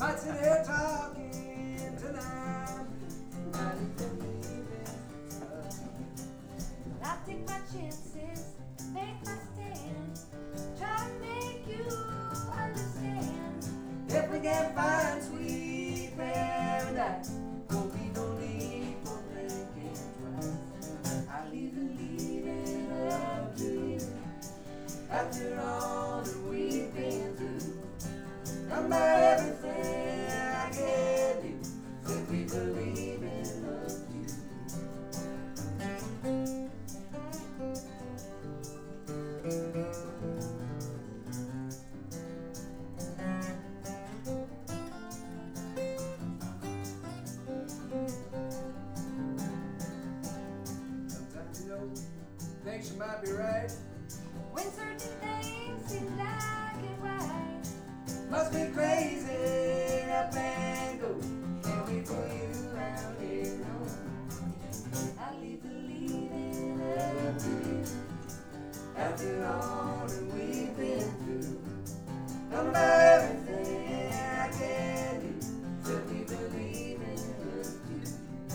might sit here talking tonight. Somebody believing us. I take my chances, make my stand, try to make you understand. If we can find sweet paradise, won't be no need for thinking twice. I leave the leaving up to you. After all that we've been through, I'm about everything I can do. Simply believe in love you. Sometimes you know, think she might be right. When certain things seem black and white, Must be crazy up and go. Can't wait for you out here alone. I leave the leaving Up to you. After all that we've been through, I'm about everything I can do. Simply believe in love you.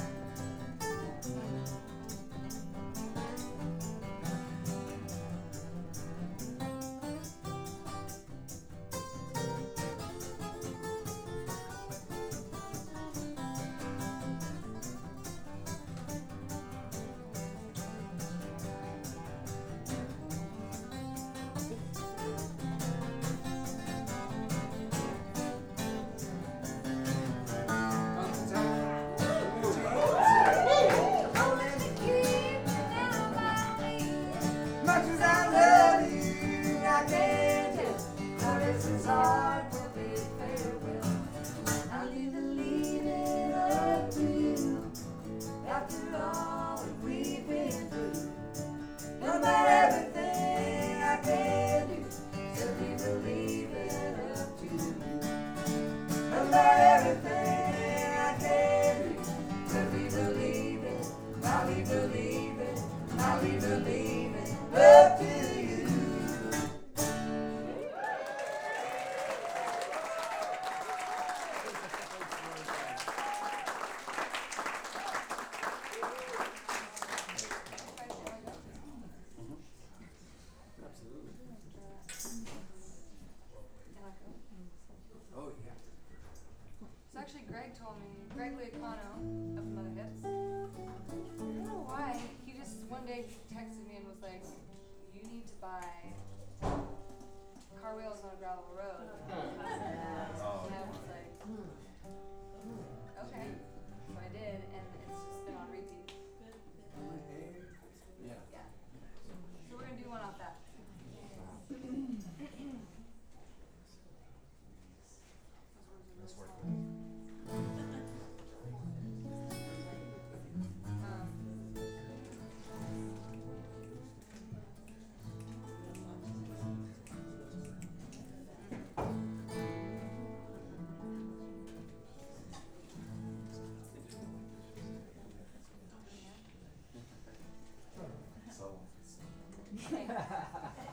don't let me keep you down by me. Much as I love you, I can't tell how this is hard for